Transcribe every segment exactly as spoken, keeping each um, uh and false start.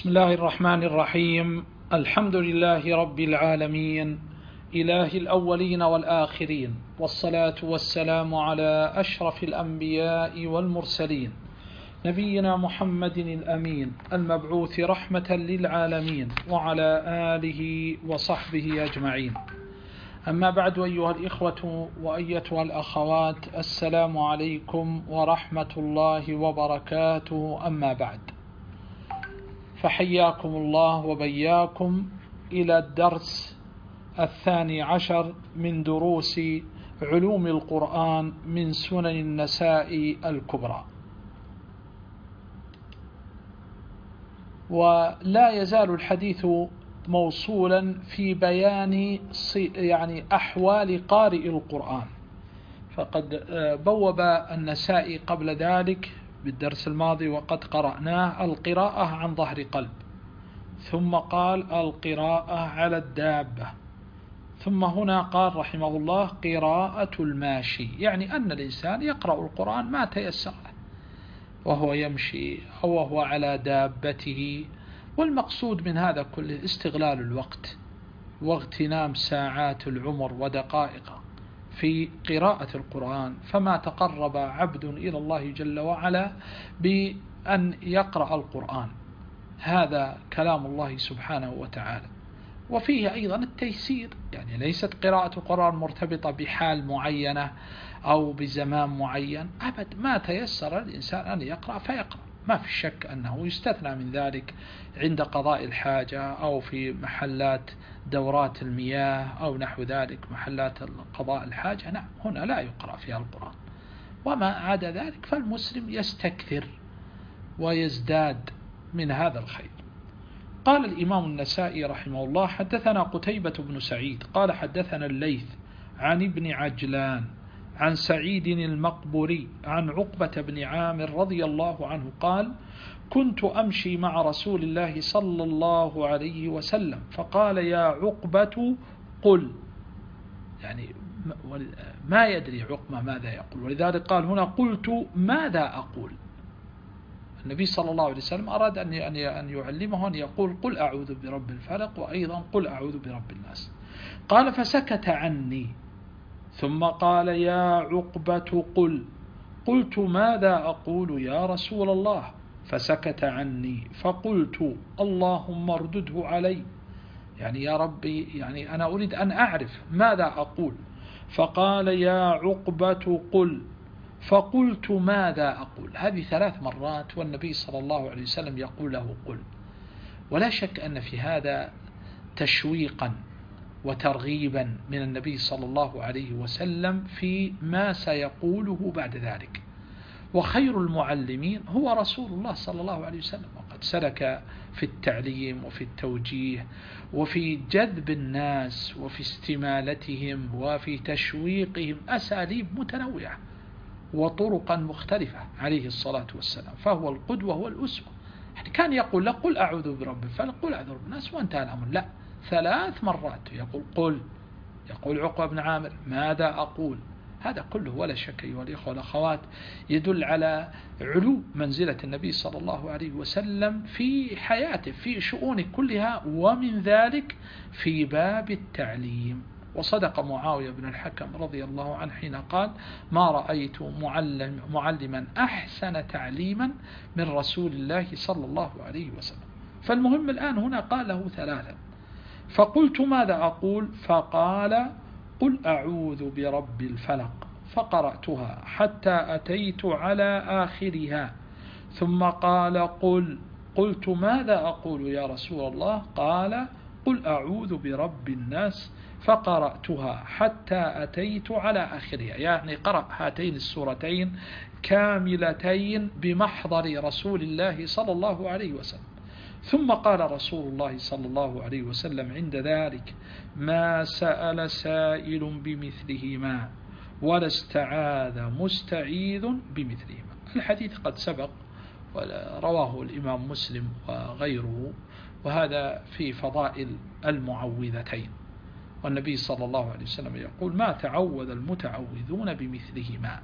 بسم الله الرحمن الرحيم. الحمد لله رب العالمين، إله الأولين والآخرين، والصلاة والسلام على أشرف الأنبياء والمرسلين، نبينا محمد الأمين المبعوث رحمة للعالمين، وعلى آله وصحبه أجمعين. أما بعد، أيها الإخوة وأيتها الأخوات، السلام عليكم ورحمة الله وبركاته. أما بعد، فحياكم الله وبياكم إلى الدرس الثاني عشر من دروس علوم القرآن من سنن النساء الكبرى. ولا يزال الحديث موصولا في بيان يعني أحوال قارئ القرآن، فقد بوب النسائي قبل ذلك بالدرس الماضي وقد قرأناه القراءة عن ظهر قلب، ثم قال القراءة على الدابة، ثم هنا قال رحمه الله قراءة الماشي، يعني أن الإنسان يقرأ القرآن ما تيسر وهو يمشي أو وهو على دابته. والمقصود من هذا كله استغلال الوقت واغتنام ساعات العمر ودقائقه في قراءة القرآن. فما تقرب عبد إلى الله جل وعلا بأن يقرأ القرآن، هذا كلام الله سبحانه وتعالى. وفيه أيضا التيسير، يعني ليست قراءة القرآن مرتبطة بحال معينة أو بزمان معين، أبد، ما تيسر الإنسان أن يقرأ فيقرأ، ما في شك أنه يستثنى من ذلك عند قضاء الحاجة أو في محلات دورات المياه أو نحو ذلك، محلات قضاء الحاجة، نعم، هنا لا يقرأ فيها القرآن. وما عدا ذلك فالمسلم يستكثر ويزداد من هذا الخير. قال الإمام النسائي رحمه الله: حدثنا قتيبة بن سعيد قال حدثنا الليث عن ابن عجلان عن سعيد المقبوري عن عقبة بن عامر رضي الله عنه قال: كنت أمشي مع رسول الله صلى الله عليه وسلم فقال: يا عقبة قل، يعني ما يدري عقبة ماذا يقول، ولذلك قال هنا: قلت ماذا أقول. النبي صلى الله عليه وسلم أراد أن أن يعلمه أن يقول قل أعوذ برب الفلق، وأيضا قل أعوذ برب الناس. قال: فسكت عني، ثم قال: يا عقبة قل. قلت ماذا أقول يا رسول الله؟ فسكت عني، فقلت: اللهم اردده علي، يعني يا ربي، يعني أنا أريد أن أعرف ماذا أقول. فقال: يا عقبة قل. فقلت ماذا أقول. هذه ثلاث مرات والنبي صلى الله عليه وسلم يقول له قل. ولا شك أن في هذا تشويقا وترغيبا من النبي صلى الله عليه وسلم في ما سيقوله بعد ذلك. وخير المعلمين هو رسول الله صلى الله عليه وسلم، وقد سلك في التعليم وفي التوجيه وفي جذب الناس وفي استمالتهم وفي تشويقهم أساليب متنوعة وطرقا مختلفة عليه الصلاة والسلام، فهو القدوة والأسوة. يعني كان يقول له قل أعوذ برب الفلق، قل أعوذ برب الناس، وانتهى الأمر. لا، ثلاث مرات يقول قل. يقول عقبة بن عامر ماذا أقول. هذا كله ولا شك أيها الإخوة والأخوات يدل على علو منزلة النبي صلى الله عليه وسلم في حياته في شؤونه كلها، ومن ذلك في باب التعليم. وصدق معاوية بن الحكم رضي الله عنه حين قال: ما رأيت معلم معلما أحسن تعليما من رسول الله صلى الله عليه وسلم. فالمهم الآن هنا قال له ثلاثا. فقلت ماذا أقول؟ فقال: قل أعوذ برب الفلق. فقرأتها حتى أتيت على آخرها، ثم قال قل. قلت ماذا أقول يا رسول الله؟ قال: قل أعوذ برب الناس. فقرأتها حتى أتيت على آخرها، يعني قرأ هاتين السورتين كاملتين بمحضر رسول الله صلى الله عليه وسلم. ثم قال رسول الله صلى الله عليه وسلم عند ذلك: ما سأل سائل بمثلهما ولا استعاذ مستعيذ بمثلهما. الحديث قد سبق ورواه الإمام مسلم وغيره، وهذا في فضائل المعوذتين. والنبي صلى الله عليه وسلم يقول: ما تعوذ المتعوذون بمثلهما.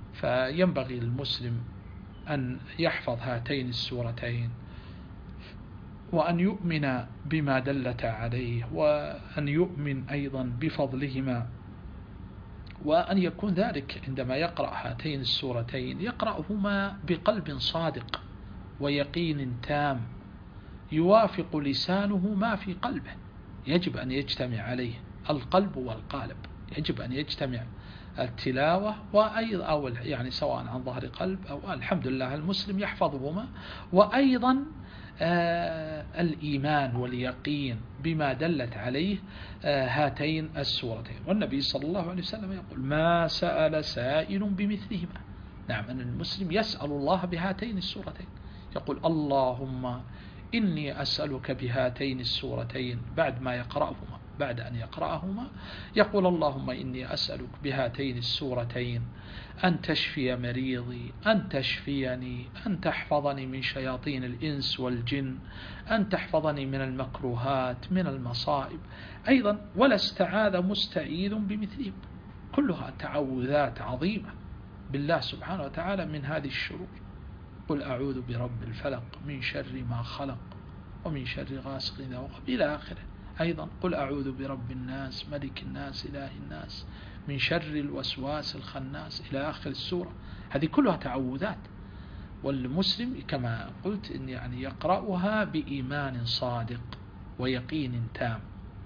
فينبغي للمسلم أن يحفظ هاتين السورتين وأن يؤمن بما دلت عليه، وأن يؤمن أيضا بفضلهما، وأن يكون ذلك عندما يقرأ هاتين السورتين يقرأهما بقلب صادق ويقين تام يوافق لسانه ما في قلبه. يجب أن يجتمع عليه القلب والقالب، يجب أن يجتمع التلاوة وأيضا أو يعني سواء عن ظهر قلب أو الحمد لله المسلم يحفظهما، وأيضا آه الإيمان واليقين بما دلت عليه آه هاتين السورتين. والنبي صلى الله عليه وسلم يقول ما سأل سائل بمثلهما. نعم، أن المسلم يسأل الله بهاتين السورتين، يقول اللهم إني أسألك بهاتين السورتين بعد ما يقرأهما، بعد أن يقرأهما يقول اللهم إني أسألك بهاتين السورتين أن تشفي مريضي، أن تشفيني، أن تحفظني من شياطين الإنس والجن، أن تحفظني من المكروهات من المصائب. أيضا ولا استعاذ مستعيذ بمثلهم، كلها تعوذات عظيمة بالله سبحانه وتعالى من هذه الشرور. قل أعوذ برب الفلق من شر ما خلق ومن شر غاسق إذا وقب إلى آخره. أيضا قل أعوذ برب الناس ملك الناس إله الناس من شر الوسواس الخناس إلى آخر السورة. هذه كلها تعوذات، والمسلم كما قلت إن يعني يقرأها بإيمان صادق ويقين تام.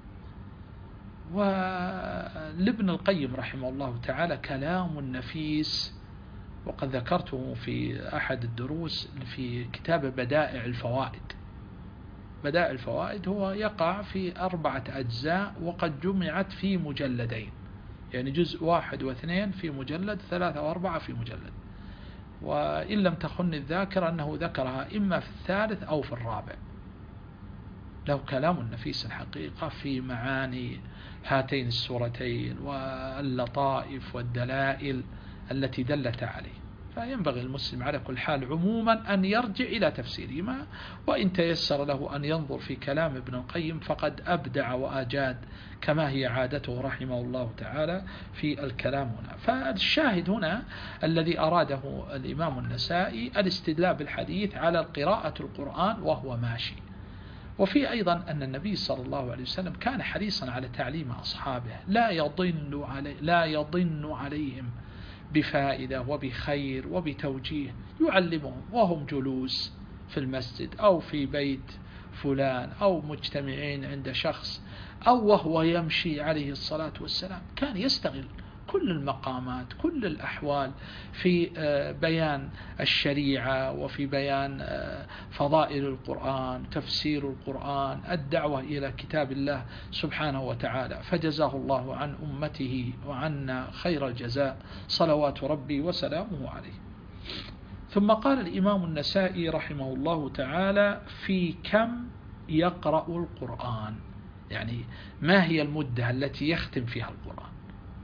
ولابن القيم رحمه الله تعالى كلام نفيس، وقد ذكرته في أحد الدروس في كتاب بدائع الفوائد. بدائع الفوائد هو يقع في أربعة أجزاء وقد جمعت في مجلدين، يعني جزء واحد واثنين في مجلد، ثلاثة وأربعة في مجلد، وإن لم تخن الذاكرة أنه ذكرها إما في الثالث أو في الرابع. له كلام نفيس الحقيقة في معاني هاتين السورتين واللطائف والدلائل التي دلت عليه. فينبغي المسلم على كل حال عموما أن يرجع إلى تفسيرهما، وإن تيسر له أن ينظر في كلام ابن القيم فقد أبدع وأجاد كما هي عادته رحمه الله تعالى في الكلام هنا. فالشاهد هنا الذي أراده الإمام النسائي الاستدلال بالحديث على قراءة القرآن وهو ماشي. وفي أيضا أن النبي صلى الله عليه وسلم كان حريصا على تعليم أصحابه، لا يضن علي لا يضن عليهم بفائدة وبخير وبتوجيه، يعلمهم وهم جلوس في المسجد أو في بيت فلان أو مجتمعين عند شخص أو وهو يمشي عليه الصلاة والسلام. كان يستغل كل المقامات كل الأحوال في بيان الشريعة وفي بيان فضائل القرآن، تفسير القرآن، الدعوة إلى كتاب الله سبحانه وتعالى. فجزاه الله عن أمته وعنا خير الجزاء صلوات ربي وسلامه عليه. ثم قال الإمام النسائي رحمه الله تعالى في كم يقرأ القرآن، يعني ما هي المدة التي يختم فيها القرآن.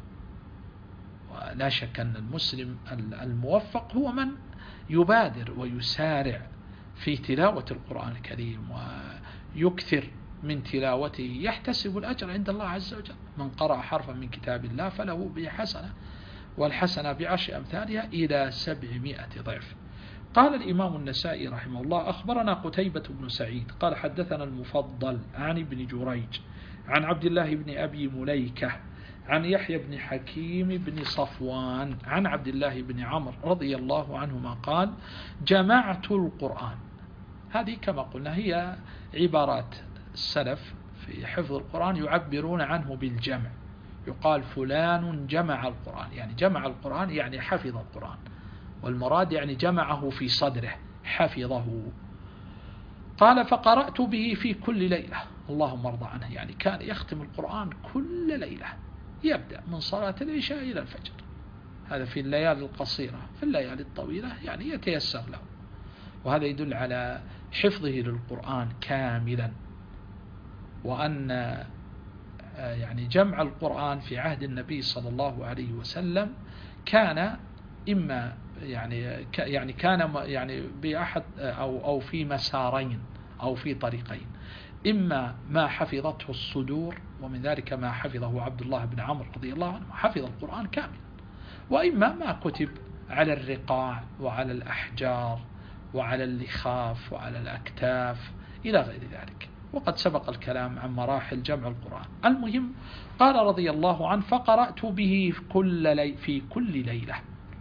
لا شك أن المسلم الموفق هو من يبادر ويسارع في تلاوة القرآن الكريم ويكثر من تلاوته، يحتسب الأجر عند الله عز وجل. من قرأ حرفا من كتاب الله فله به حسنة، والحسنة بعشر أمثالها إلى سبعمائة ضعف. قال الإمام النسائي رحمه الله أخبرنا قتيبة بن سعيد قال حدثنا المفضل عن ابن جريج عن عبد الله بن أبي مليكة عن يحيى بن حكيم بن صفوان عن عبد الله بن عمرو رضي الله عنهما قال جمعت القرآن. هذه كما قلنا هي عبارات السلف في حفظ القرآن يعبرون عنه بالجمع، يقال فلان جمع القرآن، يعني جمع القرآن يعني حفظ القرآن، والمراد يعني جمعه في صدره حفظه. قال فقرأت به في كل ليلة اللهم ارضى عنه، يعني كان يختم القرآن كل ليلة، يبدأ من صلاة العشاء إلى الفجر. هذا في الليالي القصيرة. في الليالي الطويلة يعني يتيسر له، وهذا يدل على حفظه للقرآن كاملا. وأن يعني جمع القرآن في عهد النبي صلى الله عليه وسلم كان إما يعني يعني كان يعني بأحد أو أو في مسارين أو في طريقين، إما ما حفظته الصدور، ومن ذلك ما حفظه عبد الله بن عمرو رضي الله عنه حفظ القرآن كاملا، وإما ما كتب على الرقاع وعلى الأحجار وعلى اللخاف وعلى الأكتاف إلى غير ذلك. وقد سبق الكلام عن مراحل جمع القرآن. المهم قال رضي الله عنه: فقرأت به في كل, لي في كل ليلة.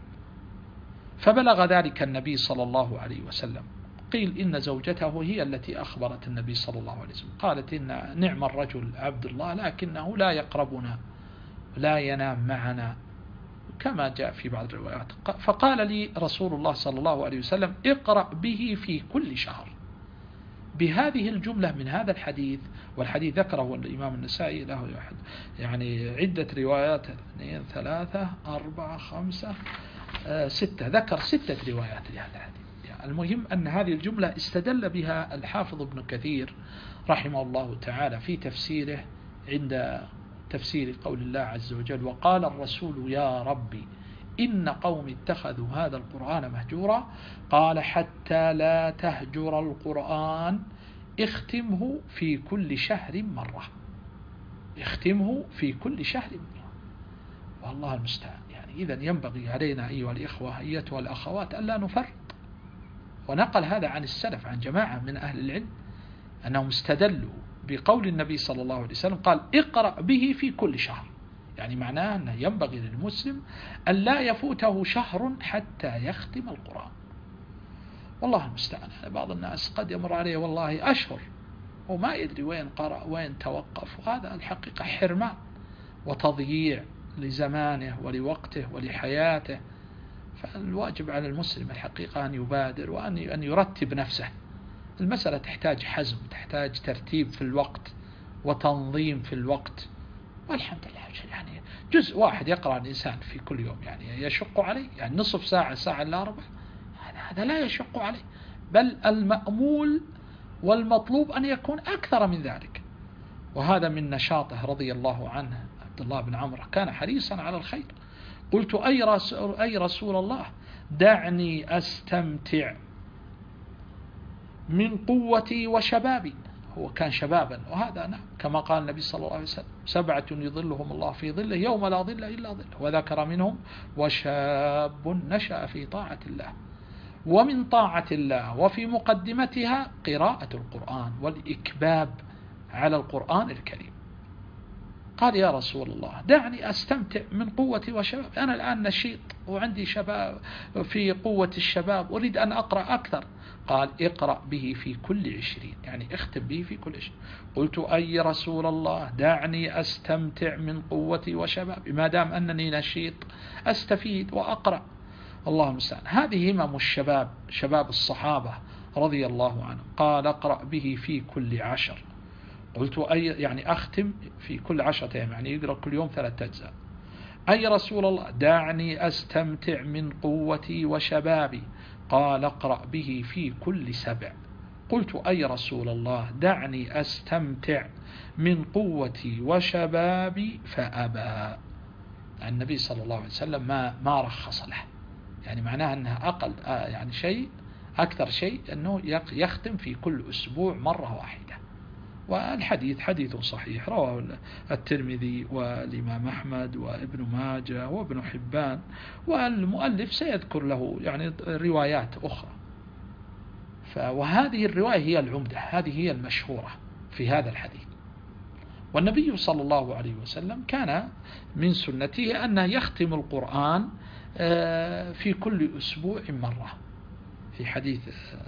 فبلغ ذلك النبي صلى الله عليه وسلم. قيل إن زوجته هي التي أخبرت النبي صلى الله عليه وسلم، قالت: إن نعم الرجل عبد الله لكنه لا يقربنا لا ينام معنا، كما جاء في بعض الروايات. فقال لي رسول الله صلى الله عليه وسلم: اقرأ به في كل شهر، بهذه الجملة من هذا الحديث. والحديث ذكره الإمام النسائي، له يعني عدة روايات، اثنين ثلاثة أربعة خمسة آه ستة، ذكر ستة روايات لهذا الحديث. يعني المهم أن هذه الجملة استدل بها الحافظ ابن كثير رحمه الله تعالى في تفسيره عند تفسير قول الله عز وجل: وقال الرسول يا ربي إن قوم اتخذوا هذا القرآن مهجورا. قال: حتى لا تهجر القرآن اختمه في كل شهر مرة، اختمه في كل شهر مرة. والله المستعان. يعني إذن ينبغي علينا أيها الإخوة أيتها الأخوات ألا نفرط. ونقل هذا عن السلف، عن جماعة من أهل العلم، أنهم استدلوا بقول النبي صلى الله عليه وسلم قال: اقرأ به في كل شهر. يعني معناه أنه ينبغي للمسلم أن لا يفوته شهر حتى يختم القرآن. والله المستعان. يعني بعض الناس قد يمر عليه والله أشهر وما يدري وين قرأ وين توقف، وهذا الحقيقة حرمان وتضييع لزمانه ولوقته ولحياته. فالواجب على المسلم الحقيقة أن يبادر وأن يرتب نفسه. المسألة تحتاج حزم، تحتاج ترتيب في الوقت وتنظيم في الوقت. والحمد لله يعني جزء واحد يقرأ الإنسان في كل يوم يعني يشق عليه، يعني نصف ساعة ساعة إلا ربع، هذا لا يشق عليه، بل المأمول والمطلوب أن يكون أكثر من ذلك. وهذا من نشاطه رضي الله عنه عبد الله بن عمرو، كان حريصا على الخير. قلت: أي رسول, أي رسول الله دعني أستمتع من قوتي وشبابي. هو كان شبابا، وهذا نعم كما قال النبي صلى الله عليه وسلم: سبعة يظلهم الله في ظله يوم لا ظل إلا ظله. وذكر منهم: وشاب نشأ في طاعة الله. ومن طاعة الله وفي مقدمتها قراءة القرآن والإكباب على القرآن الكريم. قال: يا رسول الله دعني أستمتع من قوتي وشباب، أنا الآن نشيط وعندي شباب في قوة الشباب، أريد أن أقرأ أكثر. قال: اقرأ به في كل عشرين، يعني اختم به في كل عشرين. قلت: أي رسول الله دعني أستمتع من قوتي وشبابي، ما دام أنني نشيط أستفيد وأقرأ. الله المستعان. هذه همم الشباب، شباب الصحابة رضي الله عنهم. قال: اقرأ به في كل عشر. قلت: أي يعني أختم في كل عشرة أيام، يعني يقرأ كل يوم ثلاثة أجزاء. أي رسول الله دعني أستمتع من قوتي وشبابي. قال: اقرأ به في كل سبع. قلت: أي رسول الله دعني أستمتع من قوتي وشبابي. فأبى. النبي صلى الله عليه وسلم ما ما رخص له، يعني معناها أنها أقل يعني شيء، أكثر شيء أنه يختم في كل أسبوع مرة واحدة. والحديث حديث صحيح، رواه الترمذي والإمام أحمد وابن ماجه وابن حبان، والمؤلف سيذكر له يعني روايات أخرى. وهذه الرواية هي العمدة، هذه هي المشهورة في هذا الحديث. والنبي صلى الله عليه وسلم كان من سنته أنه يختم القرآن في كل أسبوع مرة. في حديث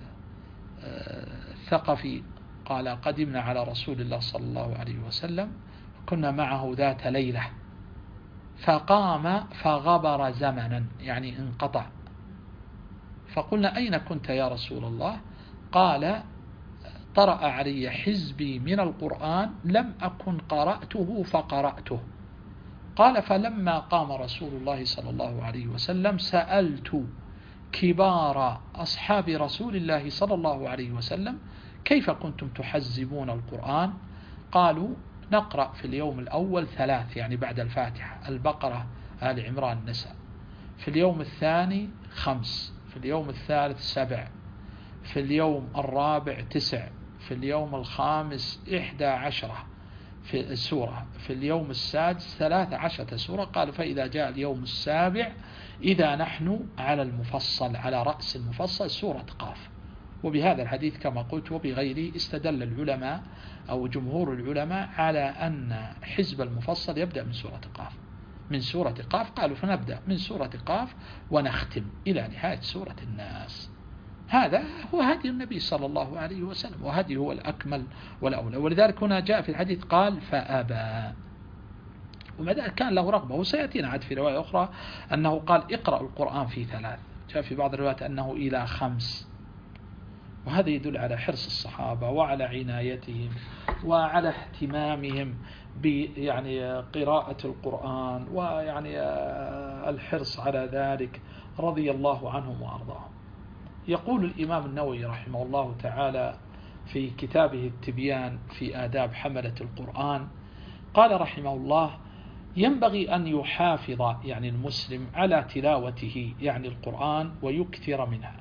الثقفي قال: قدمنا على رسول الله صلى الله عليه وسلم، كنا معه ذات ليلة، فقام فغبر زمنا، يعني انقطع. فقلنا: أين كنت يا رسول الله؟ قال: طرأ علي حزبي من القرآن لم أكن قرأته فقرأته. قال: فلما قام رسول الله صلى الله عليه وسلم سألت كبار أصحاب رسول الله صلى الله عليه وسلم: كيف كنتم تحزبون القرآن؟ قالوا: نقرأ في اليوم الأول ثلاث، يعني بعد الفاتحة، البقرة آل عمران النساء. في اليوم الثاني خمس، في اليوم الثالث سبع، في اليوم الرابع تسع، في اليوم الخامس إحدى عشرة في السورة، في اليوم السادس ثلاث عشرة سورة. قال: فإذا جاء اليوم السابع إذا نحن على المفصل، على رأس المفصل، سورة قاف. وبهذا الحديث كما قلت وبغيره استدل العلماء أو جمهور العلماء على أن حزب المفصل يبدأ من سورة قاف، من سورة قاف، قالوا فنبدأ من سورة قاف ونختم إلى نهاية سورة الناس. هذا هو هدي النبي صلى الله عليه وسلم، وهدي هو الأكمل والأولى. ولذلك هنا جاء في الحديث قال فأبى، ومع ذلك كان له رغبة. وسيأتينا عاد في رواية أخرى أنه قال اقرأ القرآن في ثلاث، جاء في بعض الروايات أنه إلى خمس. وهذا يدل على حرص الصحابة وعلى عنايتهم وعلى اهتمامهم يعني قراءة القرآن، ويعني الحرص على ذلك رضي الله عنهم وأرضاهم. يقول الإمام النووي رحمه الله تعالى في كتابه التبيان في آداب حملة القرآن، قال رحمه الله ينبغي أن يحافظ يعني المسلم على تلاوته يعني القرآن ويكثر منها.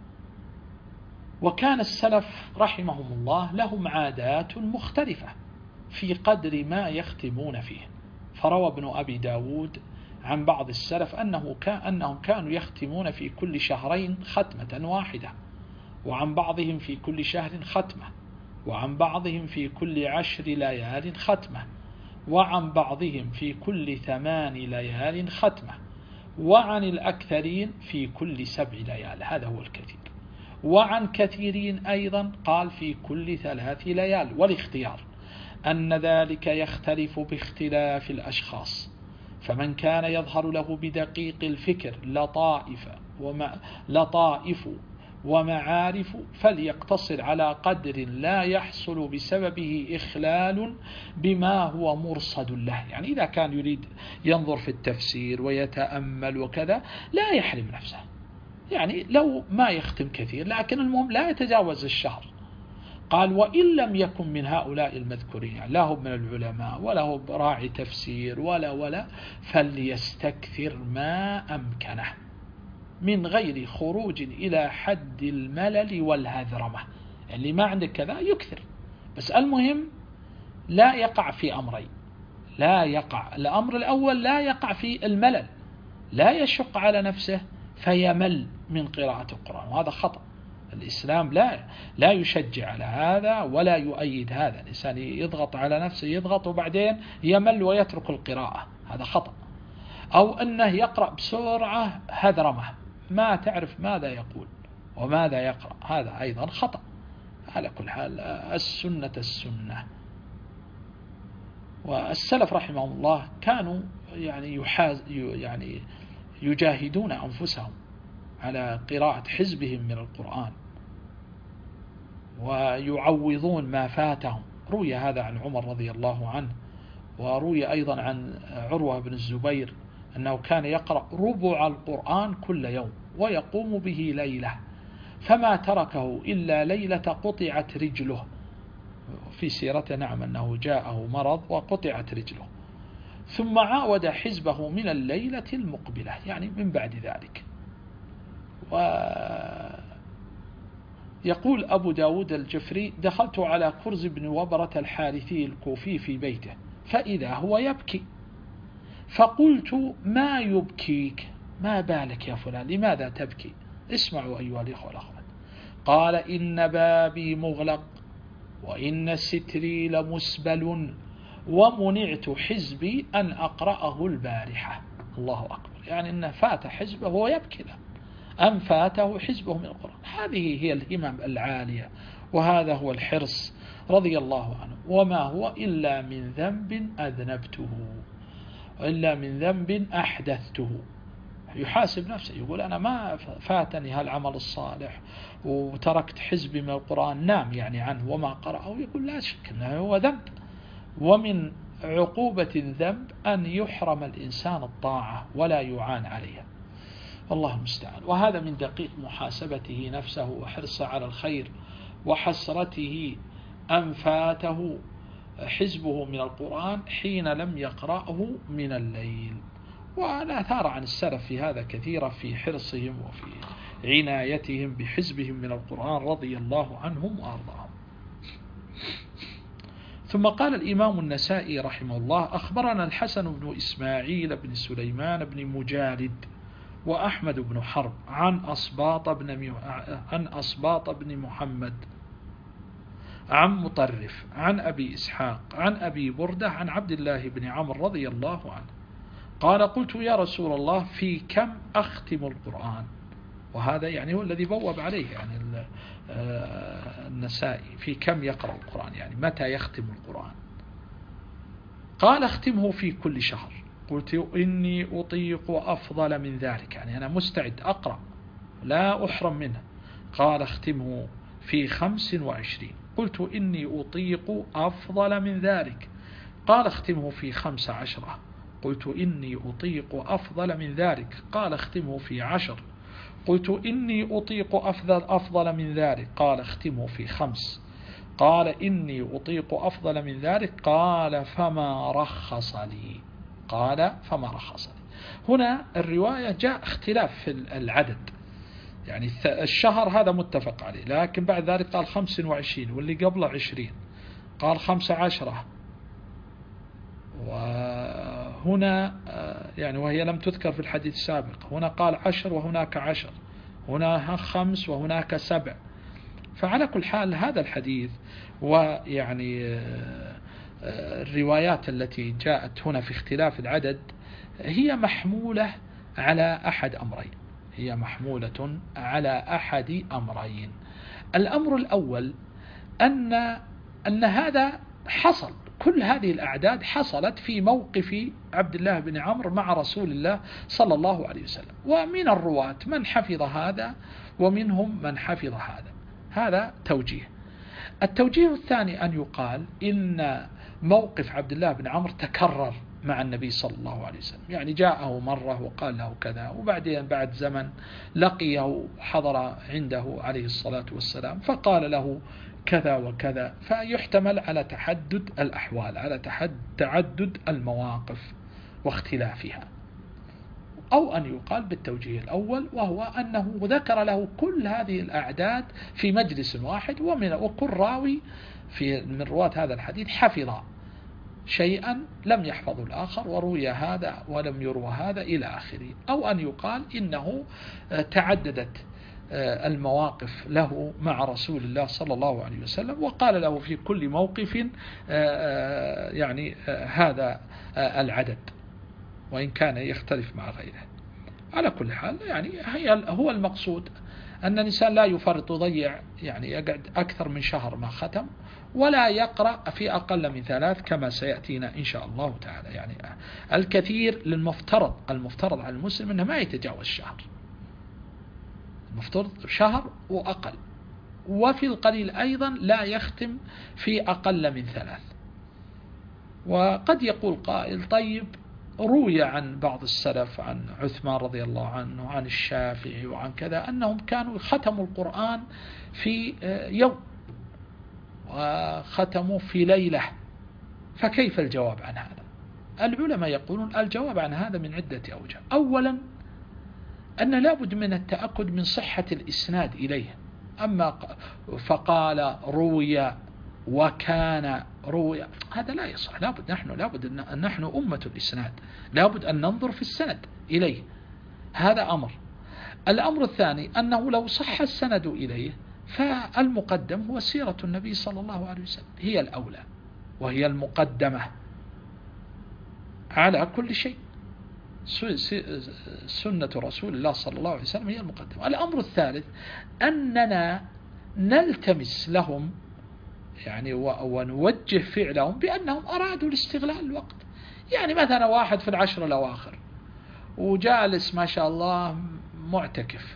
وكان السلف رحمهم الله لهم عادات مختلفة في قدر ما يختمون فيه. فروى ابن أبي داود عن بعض السلف أنه كان أنهم كانوا يختمون في كل شهرين ختمة واحدة، وعن بعضهم في كل شهر ختمة، وعن بعضهم في كل عشر ليال ختمة، وعن بعضهم في كل ثمان ليال ختمة، وعن الأكثرين في كل سبع ليال، هذا هو الكثير، وعن كثيرين أيضا قال في كل ثلاث ليال. والاختيار أن ذلك يختلف باختلاف الأشخاص، فمن كان يظهر له بدقيق الفكر لطائف وما لطائف ومعارف فليقتصر على قدر لا يحصل بسببه إخلال بما هو مرصد له. يعني إذا كان يريد ينظر في التفسير ويتأمل وكذا لا يحرم نفسه، يعني لو ما يختم كثير لكن المهم لا يتجاوز الشهر. قال وإن لم يكن من هؤلاء المذكورين، يعني لا هو من العلماء ولا هو راعي تفسير ولا ولا فليستكثر ما أمكنه من غير خروج إلى حد الملل والهذرمة. اللي ما عندك كذا يكثر، بس المهم لا يقع في أمرين. لا يقع الأمر الأول لا يقع في الملل، لا يشق على نفسه فيمل من قراءة القرآن، وهذا خطأ. الإسلام لا لا يشجع على هذا ولا يؤيد هذا. الإنسان يضغط على نفسه يضغط وبعدين يمل ويترك القراءة، هذا خطأ. أو أنه يقرأ بسرعة هذرمة ما تعرف ماذا يقول وماذا يقرأ، هذا أيضا خطأ. على كل حال السنة السنة. والسلف رحمهم الله كانوا يعني يحاز يعني يجاهدون أنفسهم على قراءة حزبهم من القرآن ويعوضون ما فاتهم. روي هذا عن عمر رضي الله عنه، وروي أيضا عن عروة بن الزبير أنه كان يقرأ ربع القرآن كل يوم ويقوم به ليلة، فما تركه إلا ليلة قطعت رجله. في سيرته نعم أنه جاءه مرض وقطعت رجله، ثم عاود حزبه من الليلة المقبلة، يعني من بعد ذلك. ويقول أبو داود الجفري دخلت على كرز بن وبرة الحارثي الكوفي في بيته فإذا هو يبكي، فقلت ما يبكيك؟ ما بالك يا فلان؟ لماذا تبكي؟ اسمعوا أيها الإخوة والأخوات. قال إن بابي مغلق وإن ستري لمسبل ومنعت حزبي أن أقرأه البارحة. الله أكبر، يعني أنه فات حزبه وهو يبكي له، أم فاته حزبه من القرآن. هذه هي الهمم العالية، وهذا هو الحرص رضي الله عنه. وما هو إلا من ذنب أذنبته، إلا من ذنب أحدثته. يحاسب نفسه، يقول أنا ما فاتني هالعمل الصالح وتركت حزبي من القرآن، نام يعني عنه وما قرأه، يقول لا شك أنه هو ذنب. ومن عقوبة الذنب أن يحرم الإنسان الطاعة ولا يعان عليها، الله المستعان. وهذا من دقيق محاسبته نفسه وحرصه على الخير وحسرته أن فاته حزبه من القرآن حين لم يقرأه من الليل. والآثار عن السلف في هذا كثيرة في حرصهم وفي عنايتهم بحزبهم من القرآن رضي الله عنهم وأرضاهم. ثم قال الإمام النسائي رحمه الله أخبرنا الحسن بن إسماعيل بن سليمان بن مجالد وأحمد بن حرب عن أصباط بن عن أصباط بن محمد عن مطرف عن أبي إسحاق عن أبي بردة عن عبد الله بن عمرو رضي الله عنه قال قلت يا رسول الله في كم أختم القرآن؟ وهذا يعني هو الذي بوب عليه يعني النسائي، في كم يقرأ القرآن، يعني متى يختم القرآن؟ قال اختمه في كل شهر. قلت إني أطيق أفضل من ذلك، يعني أنا مستعد أقرأ لا أحرم منه. قال اختمه في خمس وعشرين. قلت إني أطيق أفضل من ذلك. قال اختمه في خمس عشرة. قلت إني أطيق أفضل من ذلك. قال اختمه في عشر. قلت إني أطيق أفضل, أفضل من ذلك. قال اختمه في خمس. قال إني أطيق أفضل من ذلك. قال فما رخص لي. قال فما رخص لي. هنا الرواية جاء اختلاف في العدد، يعني الشهر هذا متفق عليه، لكن بعد ذلك قال خمس وعشرين، واللي قبله عشرين، قال خمس عشرة، وهنا يعني وهي لم تذكر في الحديث السابق، هنا قال عشر وهناك عشر، هنا خمس وهناك سبع. فعلى كل حال هذا الحديث ويعني الروايات التي جاءت هنا في اختلاف العدد هي محمولة على أحد أمرين، هي محمولة على أحد أمرين. الأمر الأول أن أن هذا حصل، كل هذه الأعداد حصلت في موقف عبد الله بن عمرو مع رسول الله صلى الله عليه وسلم، ومن الرواة من حفظ هذا ومنهم من حفظ هذا. هذا توجيه. التوجيه الثاني أن يقال إن موقف عبد الله بن عمرو تكرر مع النبي صلى الله عليه وسلم، يعني جاءه مرة وقال له كذا، وبعدين بعد زمن لقيه حضر عنده عليه الصلاة والسلام فقال له كذا وكذا، فيحتمل على تحدد الأحوال، على تعدد المواقف واختلافها. أو أن يقال بالتوجيه الأول، وهو أنه ذكر له كل هذه الأعداد في مجلس واحد، ومن وكل راوي في من رواة هذا الحديث حفظ شيئا لم يحفظ الآخر، وروي هذا ولم يروى هذا إلى آخره. أو أن يقال إنه تعددت المواقف له مع رسول الله صلى الله عليه وسلم، وقال له في كل موقف يعني هذا العدد، وإن كان يختلف مع غيره. على كل حال يعني هي هو المقصود أن الإنسان لا يفرط يضيع، يعني يقعد أكثر من شهر ما ختم، ولا يقرأ في أقل من ثلاث كما سيأتينا إن شاء الله تعالى. يعني الكثير للمفترض المفترض على المسلم أنه ما يتجاوز شهر، المفترض شهر وأقل، وفي القليل أيضا لا يختم في أقل من ثلاث. وقد يقول قائل طيب روي عن بعض السلف، عن عثمان رضي الله عنه وعن الشافعي وعن كذا، أنهم كانوا ختموا القرآن في يوم وختموا في ليلة، فكيف الجواب عن هذا؟ العلماء يقولون الجواب عن هذا من عدة أوجه. أولا أن لابد من التأكد من صحة الإسناد إليه، أما فقال روي وكان روي هذا لا يصح، لابد نحن لابد أن نحن أمة الإسناد، لابد أن ننظر في السند إليه، هذا أمر. الأمر الثاني أنه لو صح السند إليه فالمقدم هو سيرة النبي صلى الله عليه وسلم، هي الأولى وهي المقدمة على كل شيء، سنة رسول الله صلى الله عليه وسلم هي المقدمة. الأمر الثالث أننا نلتمس لهم يعني ونوجه فعلهم بأنهم أرادوا الاستغلال الوقت. يعني مثلا واحد في العشر الأواخر وجالس ما شاء الله معتكف،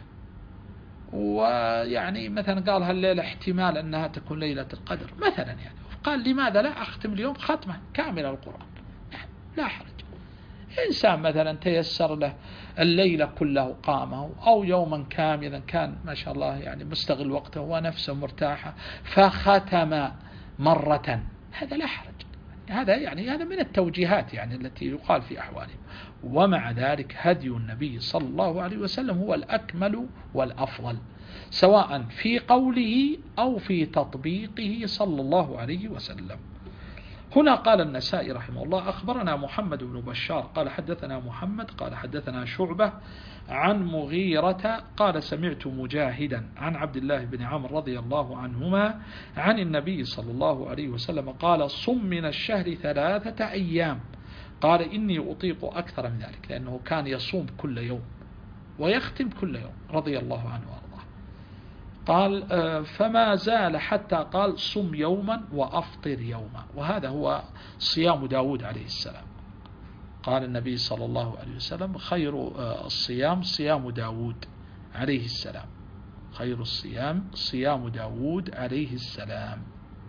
ويعني مثلا قال هالليلة احتمال أنها تكون ليلة القدر مثلا، يعني قال لماذا لا أختم اليوم ختمة كاملة القرآن، يعني لا حرج. إنسان مثلا تيسر له الليلة كله قامه أو يوما كاملا كان ما شاء الله يعني مستغل وقته ونفسه مرتاحة فختم مرة، هذا لا حرج. هذا يعني هذا من التوجيهات يعني التي يقال في أحوالهم. ومع ذلك هدي النبي صلى الله عليه وسلم هو الأكمل والأفضل، سواء في قوله أو في تطبيقه صلى الله عليه وسلم. هنا قال النسائي رحمه الله أخبرنا محمد بن بشار قال حدثنا محمد قال حدثنا شعبة عن مغيرة قال سمعت مجاهدا عن عبد الله بن عمرو رضي الله عنهما عن النبي صلى الله عليه وسلم قال صم من الشهر ثلاثة أيام قال إني أطيق أكثر من ذلك، لأنه كان يصوم كل يوم ويختم كل يوم رضي الله عنه وارضاه. قال فما زال حتى قال صم يوما وأفطر يوما، وهذا هو صيام داود عليه السلام. قال النبي صلى الله عليه وسلم خير الصيام صيام داود عليه السلام، خير الصيام صيام داود عليه السلام،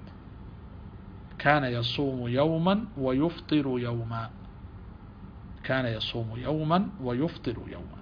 كان يصوم يوما ويفطر يوما، كان يصوم يوما ويفطر يوما.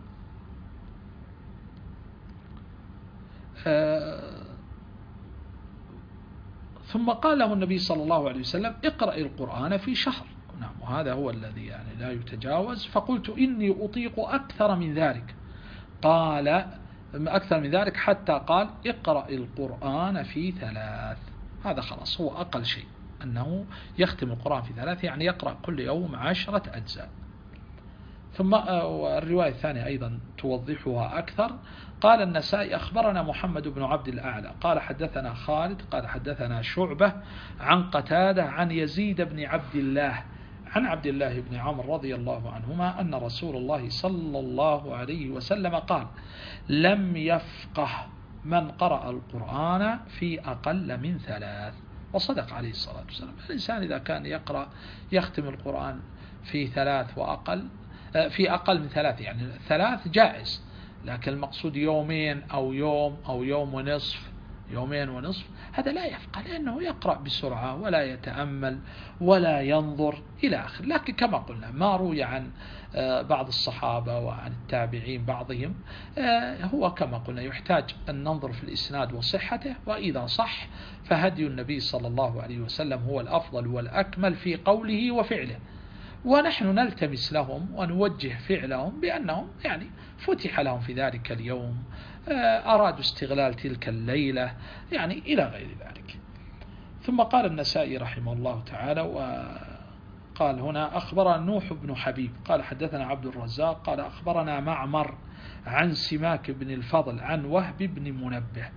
ثم قال له النبي صلى الله عليه وسلم اقرأ القرآن في شهر، نعم، وهذا هو الذي يعني لا يتجاوز. فقلت إني أطيق أكثر من ذلك، قال أكثر من ذلك حتى قال اقرأ القرآن في ثلاث، هذا خلاص هو أقل شيء، أنه يختم القرآن في ثلاث، يعني يقرأ كل يوم عشرة أجزاء. ثم الرواية الثانية أيضا توضحها أكثر. قال النسائي أخبرنا محمد بن عبد الأعلى قال حدثنا خالد قال حدثنا شعبة عن قتادة عن يزيد بن عبد الله عن عبد الله بن عمرو رضي الله عنهما أن رسول الله صلى الله عليه وسلم قال لم يفقه من قرأ القرآن في أقل من ثلاث. وصدق عليه الصلاة والسلام، الإنسان إذا كان يقرأ يختم القرآن في ثلاث وأقل، في أقل من ثلاث، يعني ثلاث جائز، لكن المقصود يومين أو يوم أو يوم ونصف، يومين ونصف، هذا لا يفقه، لأنه يقرأ بسرعة ولا يتأمل ولا ينظر إلى آخر. لكن كما قلنا ما روي عن بعض الصحابة وعن التابعين بعضهم هو كما قلنا يحتاج أن ننظر في الإسناد وصحته، وإذا صح فهدي النبي صلى الله عليه وسلم هو الأفضل والأكمل في قوله وفعله، ونحن نلتمس لهم ونوجه فعلهم بأنهم يعني فتح لهم في ذلك اليوم، أرادوا استغلال تلك الليلة، يعني إلى غير ذلك. ثم قال النسائي رحمه الله تعالى وقال هنا أخبرنا نوح بن حبيب قال حدثنا عبد الرزاق قال أخبرنا معمر عن سماك بن الفضل عن وهب بن منبه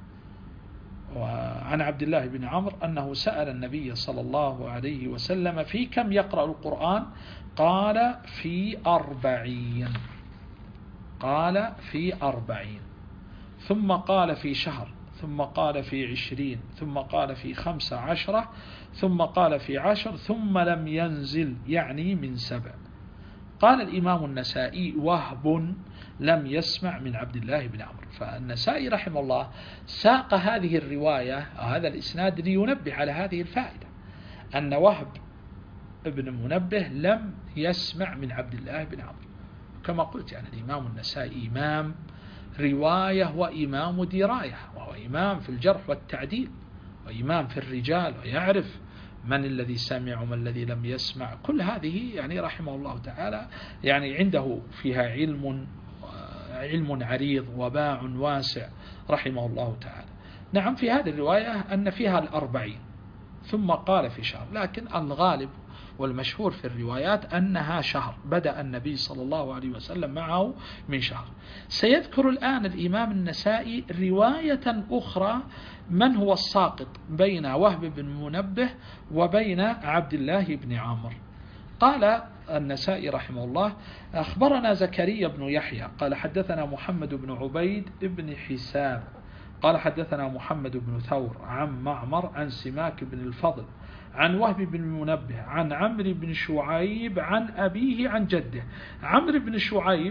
وعن عبد الله بن عمرو أنه سأل النبي صلى الله عليه وسلم في كم يقرأ القرآن؟ قال في أربعين، قال في أربعين، ثم قال في شهر، ثم قال في عشرين، ثم قال في خمس عشرة، ثم قال في عشر، ثم لم ينزل، يعني من سبع. قال الإمام النسائي وهب لم يسمع من عبد الله بن عمرو. فالنسائي رحمه الله ساق هذه الرواية هذا الإسناد لينبه على هذه الفائدة، أن وهب ابن منبه لم يسمع من عبد الله بن عمرو. كما قلت يعني الإمام النسائي إمام رواية وإمام دراية، وهو إمام في الجرح والتعديل وإمام في الرجال، ويعرف من الذي سمع ومن الذي لم يسمع، كل هذه يعني رحمه الله تعالى يعني عنده فيها علم علم عريض وباع واسع رحمه الله تعالى. نعم في هذه الرواية أن فيها الأربعين ثم قال في شهر، لكن الغالب والمشهور في الروايات أنها شهر، بدأ النبي صلى الله عليه وسلم معه من شهر. سيذكر الآن الإمام النسائي رواية أخرى من هو الساقط بين وهب بن منبه وبين عبد الله بن عمرو. قال النسائي رحمه الله أخبرنا زكريا بن يحيى قال حدثنا محمد بن عبيد بن حساب قال حدثنا محمد بن ثور عن معمر عن سماك بن الفضل عن وهب بن منبه عن عمرو بن شعيب عن أبيه عن جده. عمرو بن شعيب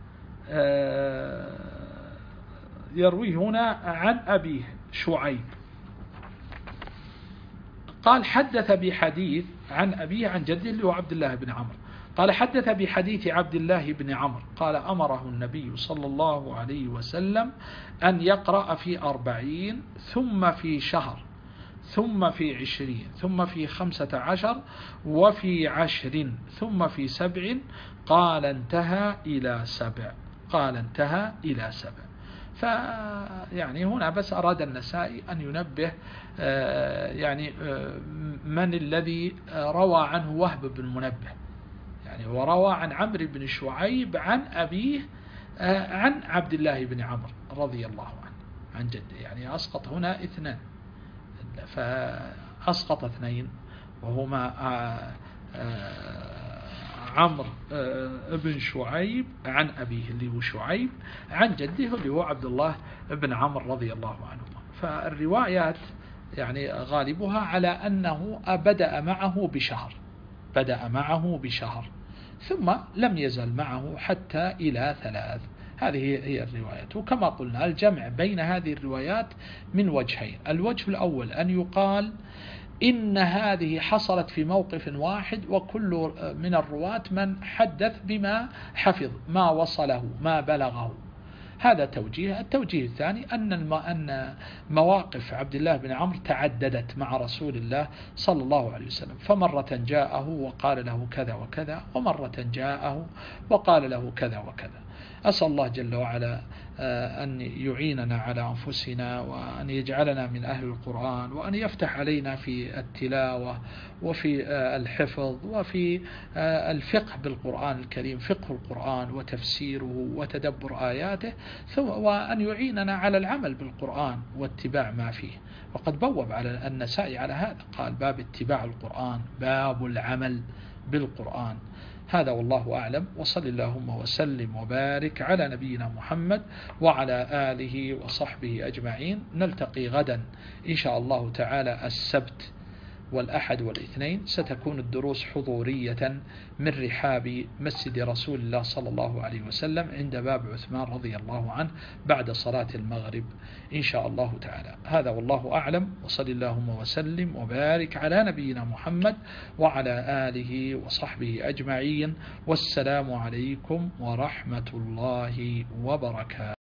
يروي هنا عن أبيه شعيب، قال حدث بحديث عن أبيه عن جده اللي هو عبد الله بن عمرو، قال حدث بحديث عبد الله بن عمرو قال أمره النبي صلى الله عليه وسلم أن يقرأ في أربعين ثم في شهر ثم في عشرين ثم في خمسة عشر وفي عشر ثم في سبع، قال انتهى إلى سبع، قال انتهى إلى سبع. فيعني هنا بس أراد النسائي أن ينبه يعني من الذي روى عنه وهب بن منبه، يعني وروى عن عمرو بن شعيب عن أبيه عن عبد الله بن عمرو رضي الله عنه عن جده، يعني أسقط هنا اثنان، فأسقط اثنين وهما عمرو بن شعيب عن أبيه اللي هو شعيب عن جده اللي هو عبد الله بن عمرو رضي الله عنه. فالروايات يعني غالبها على أنه بدأ معه بشهر بدأ معه بشهر ثم لم يزل معه حتى إلى ثلاث. هذه هي الروايات. وكما قلنا الجمع بين هذه الروايات من وجهين: الوجه الأول أن يقال إن هذه حصلت في موقف واحد وكل من الرواة من حدث بما حفظ ما وصله ما بلغه، هذا توجيه. التوجيه الثاني أن أن مواقف عبد الله بن عمرو تعددت مع رسول الله صلى الله عليه وسلم، فمرة جاءه وقال له كذا وكذا، ومرة جاءه وقال له كذا وكذا. أسأل الله جل وعلا أن يعيننا على أنفسنا، وأن يجعلنا من أهل القرآن، وأن يفتح علينا في التلاوة وفي الحفظ وفي الفقه بالقرآن الكريم، فقه القرآن وتفسيره وتدبر آياته، وأن يعيننا على العمل بالقرآن واتباع ما فيه. وقد بوب على النسائي على هذا، قال: باب اتباع القرآن، باب العمل بالقرآن. هذا والله أعلم، وصل اللهم وسلم وبارك على نبينا محمد وعلى آله وصحبه أجمعين. نلتقي غدا إن شاء الله تعالى السبت والأحد والاثنين، ستكون الدروس حضورية من رحاب مسجد رسول الله صلى الله عليه وسلم عند باب عثمان رضي الله عنه بعد صلاة المغرب إن شاء الله تعالى. هذا والله أعلم، وصل اللهم وسلم وبارك على نبينا محمد وعلى آله وصحبه أجمعين، والسلام عليكم ورحمة الله وبركاته.